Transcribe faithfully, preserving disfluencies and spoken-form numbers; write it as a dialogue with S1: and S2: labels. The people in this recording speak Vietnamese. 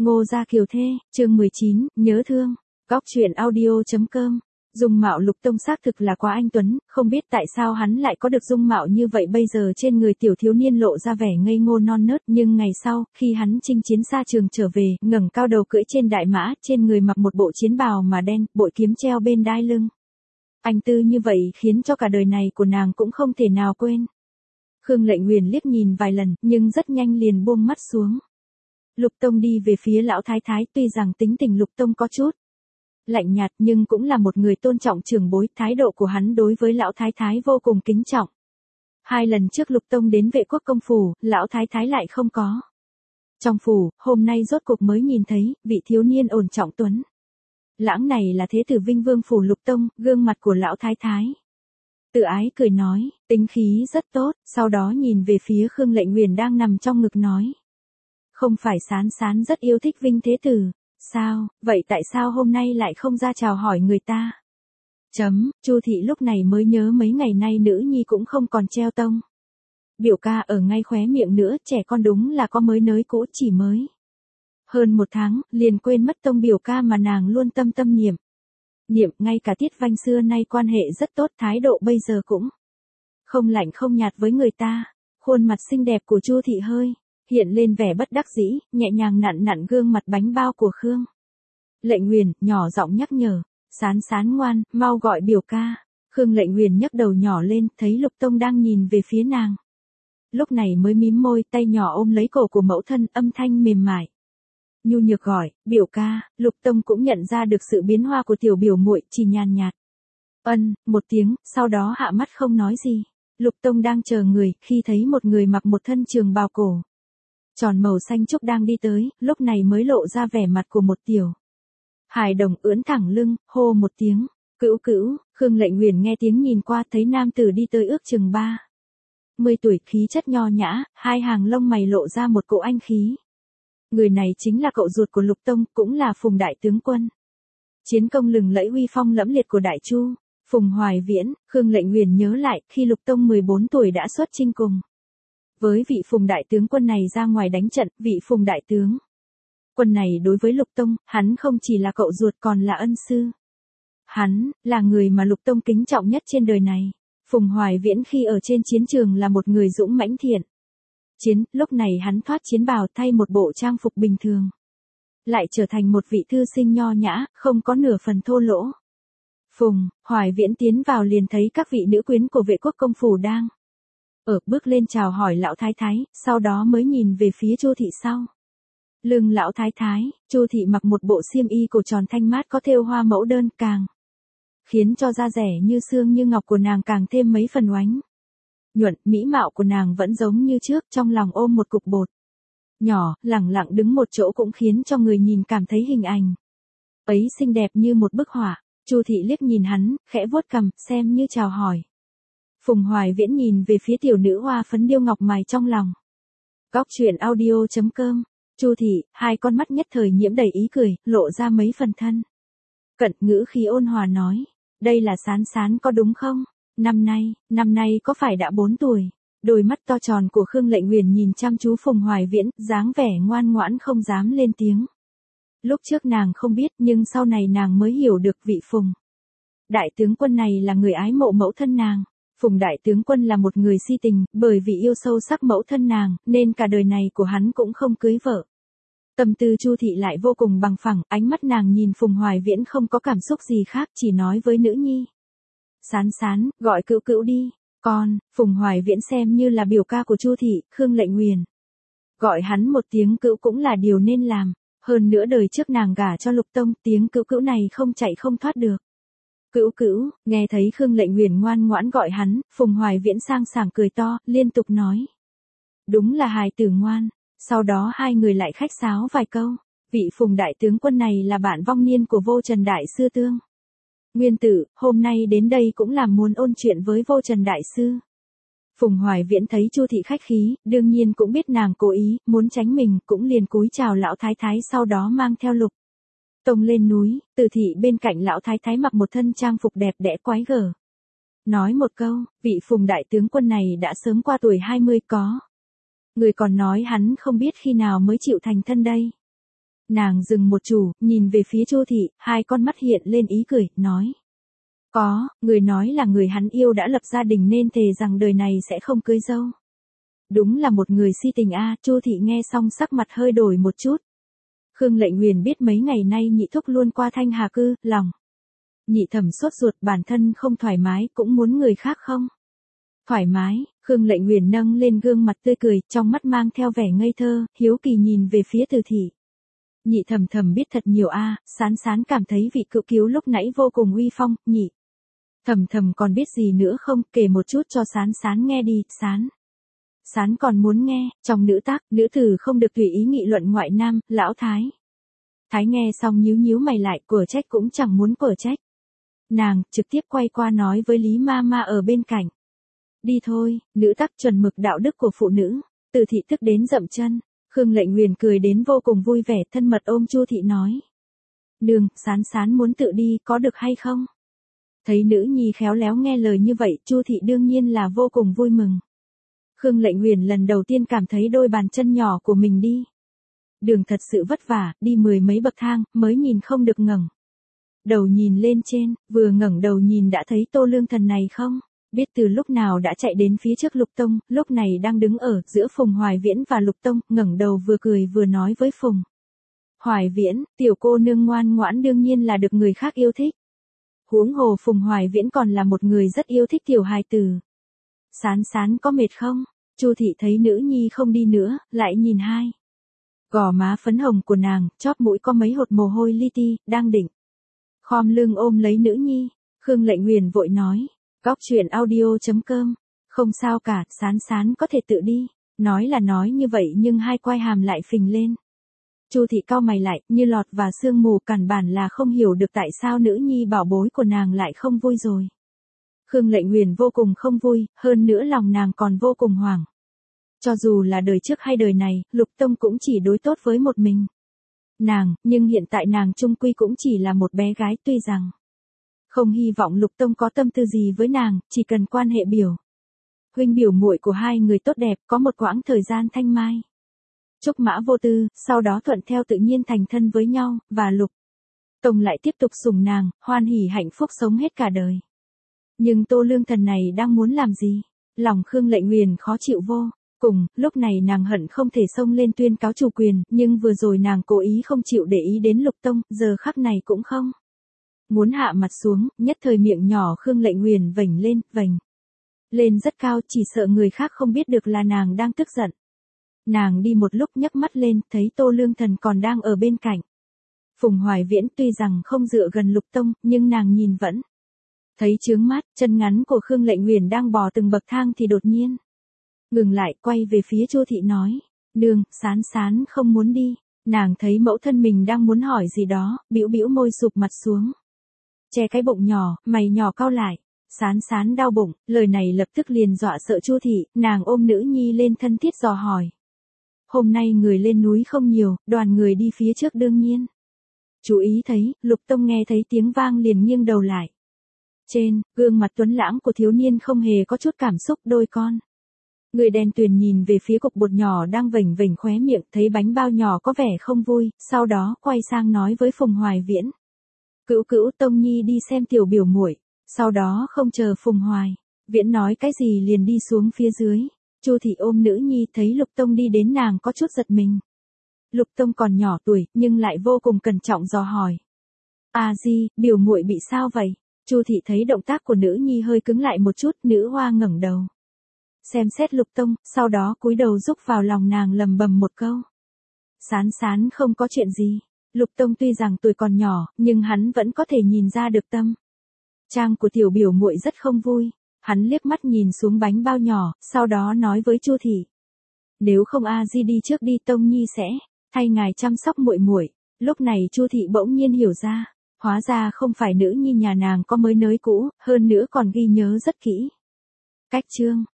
S1: Ngô Gia Kiều Thê, chương mười chín, nhớ thương. Góc truyện audio chấm com. Dung mạo Lục Tông xác thực là quá anh tuấn, không biết tại sao hắn lại có được dung mạo như vậy. Bây giờ trên người tiểu thiếu niên lộ ra vẻ ngây ngô non nớt, nhưng ngày sau, khi hắn chinh chiến xa trường trở về, ngẩng cao đầu cưỡi trên đại mã, trên người mặc một bộ chiến bào mà đen, bội kiếm treo bên đai lưng. Anh tư như vậy khiến cho cả đời này của nàng cũng không thể nào quên. Khương Lệnh Nguyền liếc nhìn vài lần, nhưng rất nhanh liền buông mắt xuống. Lục Tông đi về phía lão thái thái, tuy rằng tính tình Lục Tông có chút lạnh nhạt nhưng cũng là một người tôn trọng trưởng bối, thái độ của hắn đối với lão thái thái vô cùng kính trọng. Hai lần trước Lục Tông đến Vệ Quốc công phủ, lão thái thái lại không có. Trong phủ, hôm nay rốt cuộc mới nhìn thấy, vị thiếu niên ổn trọng tuấn lãng này là thế tử Vinh Vương phủ Lục Tông, gương mặt của lão thái thái tự ái cười nói, tính khí rất tốt, sau đó nhìn về phía Khương Lệnh Nguyền đang nằm trong ngực nói. Không phải Sán Sán rất yêu thích Vinh thế tử, sao, vậy tại sao hôm nay lại không ra chào hỏi người ta? Chấm, Chu thị lúc này mới nhớ mấy ngày nay nữ nhi cũng không còn treo tông. Biểu ca ở ngay khóe miệng nữa, trẻ con đúng là có mới nới cũ, chỉ mới hơn một tháng, liền quên mất tông biểu ca mà nàng luôn tâm tâm niệm. Niệm, ngay cả Tiết Vanh xưa nay quan hệ rất tốt, thái độ bây giờ cũng không lạnh không nhạt với người ta. Khuôn mặt xinh đẹp của Chu thị hơi hiện lên vẻ bất đắc dĩ, nhẹ nhàng nặn nặn gương mặt bánh bao của Khương Lệnh Nguyền, nhỏ giọng nhắc nhở, Sán Sán ngoan, mau gọi biểu ca. Khương Lệnh Nguyền nhấc đầu nhỏ lên, thấy Lục Tông đang nhìn về phía nàng. Lúc này mới mím môi, tay nhỏ ôm lấy cổ của mẫu thân, âm thanh mềm mại nhu nhược gọi, biểu ca. Lục Tông cũng nhận ra được sự biến hoa của tiểu biểu muội, chỉ nhàn nhạt ân một tiếng, sau đó hạ mắt không nói gì. Lục Tông đang chờ người, khi thấy một người mặc một thân trường bào cổ tròn màu xanh trúc đang đi tới, lúc này mới lộ ra vẻ mặt của một tiểu hài đồng, ưỡn thẳng lưng, hô một tiếng, cữu cữu. Khương Lệnh Nguyền nghe tiếng nhìn qua, thấy nam tử đi tới ước chừng ba mươi tuổi, khí chất nho nhã, hai hàng lông mày lộ ra một cỗ anh khí. Người này chính là cậu ruột của Lục Tông, cũng là Phùng đại tướng quân. Chiến công lừng lẫy uy phong lẫm liệt của Đại Chu, Phùng Hoài Viễn. Khương Lệnh Nguyền nhớ lại, khi Lục Tông mười bốn tuổi đã xuất chinh cùng với vị Phùng đại tướng quân này ra ngoài đánh trận. Vị Phùng đại tướng quân này đối với Lục Tông, hắn không chỉ là cậu ruột còn là ân sư. Hắn là người mà Lục Tông kính trọng nhất trên đời này. Phùng Hoài Viễn khi ở trên chiến trường là một người dũng mãnh thiện chiến, lúc này hắn thoát chiến bào, thay một bộ trang phục bình thường, lại trở thành một vị thư sinh nho nhã, không có nửa phần thô lỗ. Phùng Hoài Viễn tiến vào liền thấy các vị nữ quyến của Vệ Quốc công phủ đang ở, bước lên chào hỏi lão thái thái, sau đó mới nhìn về phía Chu thị sau lưng lão thái thái. Chu thị mặc một bộ xiêm y cổ tròn thanh mát có thêu hoa mẫu đơn, càng khiến cho da rẻ như xương như ngọc của nàng càng thêm mấy phần oánh nhuận. Mỹ mạo của nàng vẫn giống như trước, trong lòng ôm một cục bột nhỏ, lẳng lặng đứng một chỗ cũng khiến cho người nhìn cảm thấy hình ảnh ấy xinh đẹp như một bức họa. Chu thị liếc nhìn hắn, khẽ vuốt cằm, xem như chào hỏi. Phùng Hoài Viễn nhìn về phía tiểu nữ hoa phấn điêu ngọc mài trong lòng. Góc truyện audio chấm com. Chu thị, hai con mắt nhất thời nhiễm đầy ý cười, lộ ra mấy phần thân cận, ngữ khí ôn hòa nói, đây là Sán Sán có đúng không? Năm nay, năm nay có phải đã bốn tuổi? Đôi mắt to tròn của Khương Lệnh Nguyền nhìn chăm chú Phùng Hoài Viễn, dáng vẻ ngoan ngoãn không dám lên tiếng. Lúc trước nàng không biết, nhưng sau này nàng mới hiểu được vị Phùng đại tướng quân này là người ái mộ mẫu thân nàng. Phùng đại tướng quân là một người si tình, bởi vì yêu sâu sắc mẫu thân nàng, nên cả đời này của hắn cũng không cưới vợ. Tâm tư Chu thị lại vô cùng bằng phẳng, ánh mắt nàng nhìn Phùng Hoài Viễn không có cảm xúc gì khác, chỉ nói với nữ nhi. Sán Sán, gọi cữu cữu đi. Con. Phùng Hoài Viễn xem như là biểu ca của Chu thị, Khương Lệnh Nguyền gọi hắn một tiếng cữu cũng là điều nên làm. Hơn nữa đời trước nàng gả cho Lục Tông, tiếng cữu cữu này không chạy không thoát được. Cữu cữu. Nghe thấy Khương Lệnh Nguyền ngoan ngoãn gọi hắn, Phùng Hoài Viễn sang sảng cười to, liên tục nói, đúng là hài tử ngoan. Sau đó hai người lại khách sáo vài câu. Vị Phùng đại tướng quân này là bạn vong niên của Vô Trần đại sư Tương Nguyên Tử, hôm nay đến đây cũng là muốn ôn chuyện với Vô Trần đại sư. Phùng Hoài Viễn thấy Chu thị khách khí, đương nhiên cũng biết nàng cố ý muốn tránh mình, cũng liền cúi chào lão thái thái, sau đó mang theo Lục Tông lên núi. Từ thị bên cạnh lão thái thái mặc một thân trang phục đẹp đẽ quái gở, nói một câu, vị Phùng đại tướng quân này đã sớm qua tuổi hai mươi, có người còn nói hắn không biết khi nào mới chịu thành thân đây. Nàng dừng một chủ, nhìn về phía Chu thị, hai con mắt hiện lên ý cười, nói. Có, người nói là người hắn yêu đã lập gia đình nên thề rằng đời này sẽ không cưới dâu. Đúng là một người si tình a. Chu thị nghe xong sắc mặt hơi đổi một chút. Khương Lệnh Nguyền biết mấy ngày nay nhị thúc luôn qua Thanh Hà cư, lòng. Nhị thẩm sốt ruột, bản thân không thoải mái, cũng muốn người khác không? Thoải mái, Khương Lệnh Nguyền nâng lên gương mặt tươi cười, trong mắt mang theo vẻ ngây thơ, hiếu kỳ nhìn về phía Từ thị. Nhị thẩm thẩm biết thật nhiều a. Sán Sán cảm thấy vị cựu cứu lúc nãy vô cùng uy phong. Nhị thẩm thẩm còn biết gì nữa không, kể một chút cho Sán Sán nghe đi. Sán Sán còn muốn nghe. Trong nữ tác, nữ tử không được tùy ý nghị luận ngoại nam. Lão Thái Thái nghe xong nhíu nhíu mày lại, của trách cũng chẳng muốn của trách. Nàng trực tiếp quay qua nói với Lý ma ma ở bên cạnh. Đi thôi, nữ tắc chuẩn mực đạo đức của phụ nữ. Từ thị tức đến dậm chân. Khương Lệnh Nguyền cười đến vô cùng vui vẻ, thân mật ôm Chu thị nói. Nương, Sán Sán muốn tự đi, có được hay không? Thấy nữ nhi khéo léo nghe lời như vậy, Chu thị đương nhiên là vô cùng vui mừng. Khương Lệnh Nguyền lần đầu tiên cảm thấy đôi bàn chân nhỏ của mình đi đường thật sự vất vả, đi mười mấy bậc thang, mới nhìn không được ngẩng đầu nhìn lên trên, vừa ngẩng đầu nhìn đã thấy Tô Lương Thần này không? Biết từ lúc nào đã chạy đến phía trước Lục Tông, lúc này đang đứng ở giữa Phùng Hoài Viễn và Lục Tông, ngẩng đầu vừa cười vừa nói với Phùng Hoài Viễn, tiểu cô nương ngoan ngoãn đương nhiên là được người khác yêu thích. Huống hồ Phùng Hoài Viễn còn là một người rất yêu thích tiểu hài tử. Sán Sán có mệt không? Chu thị thấy nữ nhi không đi nữa, lại nhìn hai gò má phấn hồng của nàng, chóp mũi có mấy hột mồ hôi li ti, đang định khom lưng ôm lấy nữ nhi. Khương Lệnh Nguyền vội nói. Góc truyện audio chấm com. Không sao cả, Sán Sán có thể tự đi. Nói là nói như vậy nhưng hai quai hàm lại phình lên. Chu thị cau mày lại, như lọt vào sương mù, cằn bản là không hiểu được tại sao nữ nhi bảo bối của nàng lại không vui rồi. Khương Lệnh Nguyền vô cùng không vui, hơn nữa lòng nàng còn vô cùng hoảng. Cho dù là đời trước hay đời này, Lục Tông cũng chỉ đối tốt với một mình nàng, nhưng hiện tại nàng chung quy cũng chỉ là một bé gái, tuy rằng không hy vọng Lục Tông có tâm tư gì với nàng, chỉ cần quan hệ biểu huynh biểu muội của hai người tốt đẹp, có một quãng thời gian thanh mai trúc mã vô tư, sau đó thuận theo tự nhiên thành thân với nhau, và Lục Tông lại tiếp tục sủng nàng, hoan hỉ hạnh phúc sống hết cả đời. Nhưng Tô Lương Thần này đang muốn làm gì? Lòng Khương Lệnh Nguyền khó chịu vô cùng, lúc này nàng hận không thể xông lên tuyên cáo chủ quyền, nhưng vừa rồi nàng cố ý không chịu để ý đến Lục Tông, giờ khắc này cũng không muốn hạ mặt xuống, nhất thời miệng nhỏ Khương Lệnh Nguyền vểnh lên, vểnh lên rất cao, chỉ sợ người khác không biết được là nàng đang tức giận. Nàng đi một lúc nhấc mắt lên, thấy Tô Lương Thần còn đang ở bên cạnh. Phùng Hoài Viễn tuy rằng không dựa gần Lục Tông, nhưng nàng nhìn vẫn thấy chướng mắt. Chân ngắn của Khương Lệnh Nguyền đang bò từng bậc thang thì đột nhiên ngừng lại, quay về phía Chu thị nói. Nương, Sán Sán không muốn đi. Nàng thấy mẫu thân mình đang muốn hỏi gì đó, bĩu bĩu môi sụp mặt xuống, che cái bụng nhỏ, mày nhỏ cau lại. Sán Sán đau bụng, lời này lập tức liền dọa sợ Chu thị, nàng ôm nữ nhi lên thân thiết dò hỏi. Hôm nay người lên núi không nhiều, đoàn người đi phía trước đương nhiên chú ý thấy. Lục Tông nghe thấy tiếng vang liền nghiêng đầu lại. Trên gương mặt tuấn lãng của thiếu niên không hề có chút cảm xúc, đôi con người đen tuyền nhìn về phía cục bột nhỏ đang vểnh vểnh khóe miệng, thấy bánh bao nhỏ có vẻ không vui, sau đó quay sang nói với Phùng Hoài Viễn. Cữu cữu, Tông Nhi đi xem tiểu biểu muội. Sau đó không chờ Phùng Hoài Viễn nói cái gì liền đi xuống phía dưới. Chu thị ôm nữ nhi, thấy Lục Tông đi đến nàng có chút giật mình. Lục Tông còn nhỏ tuổi, nhưng lại vô cùng cẩn trọng dò hỏi. À di, biểu muội bị sao vậy? Chu thị thấy động tác của nữ nhi hơi cứng lại một chút, nữ hoa ngẩng đầu xem xét Lục Tông, sau đó cúi đầu rúc vào lòng nàng lầm bầm một câu. Sán Sán không có chuyện gì. Lục Tông tuy rằng tuổi còn nhỏ, nhưng hắn vẫn có thể nhìn ra được tâm trang của tiểu biểu muội rất không vui. Hắn liếc mắt nhìn xuống bánh bao nhỏ, sau đó nói với Chu thị. Nếu không a di đi trước đi, Tông Nhi sẽ thay ngài chăm sóc muội muội. Lúc này Chu thị bỗng nhiên hiểu ra, hóa ra không phải nữ nhi nhà nàng có mới nới cũ, hơn nữa còn ghi nhớ rất kỹ cách chương.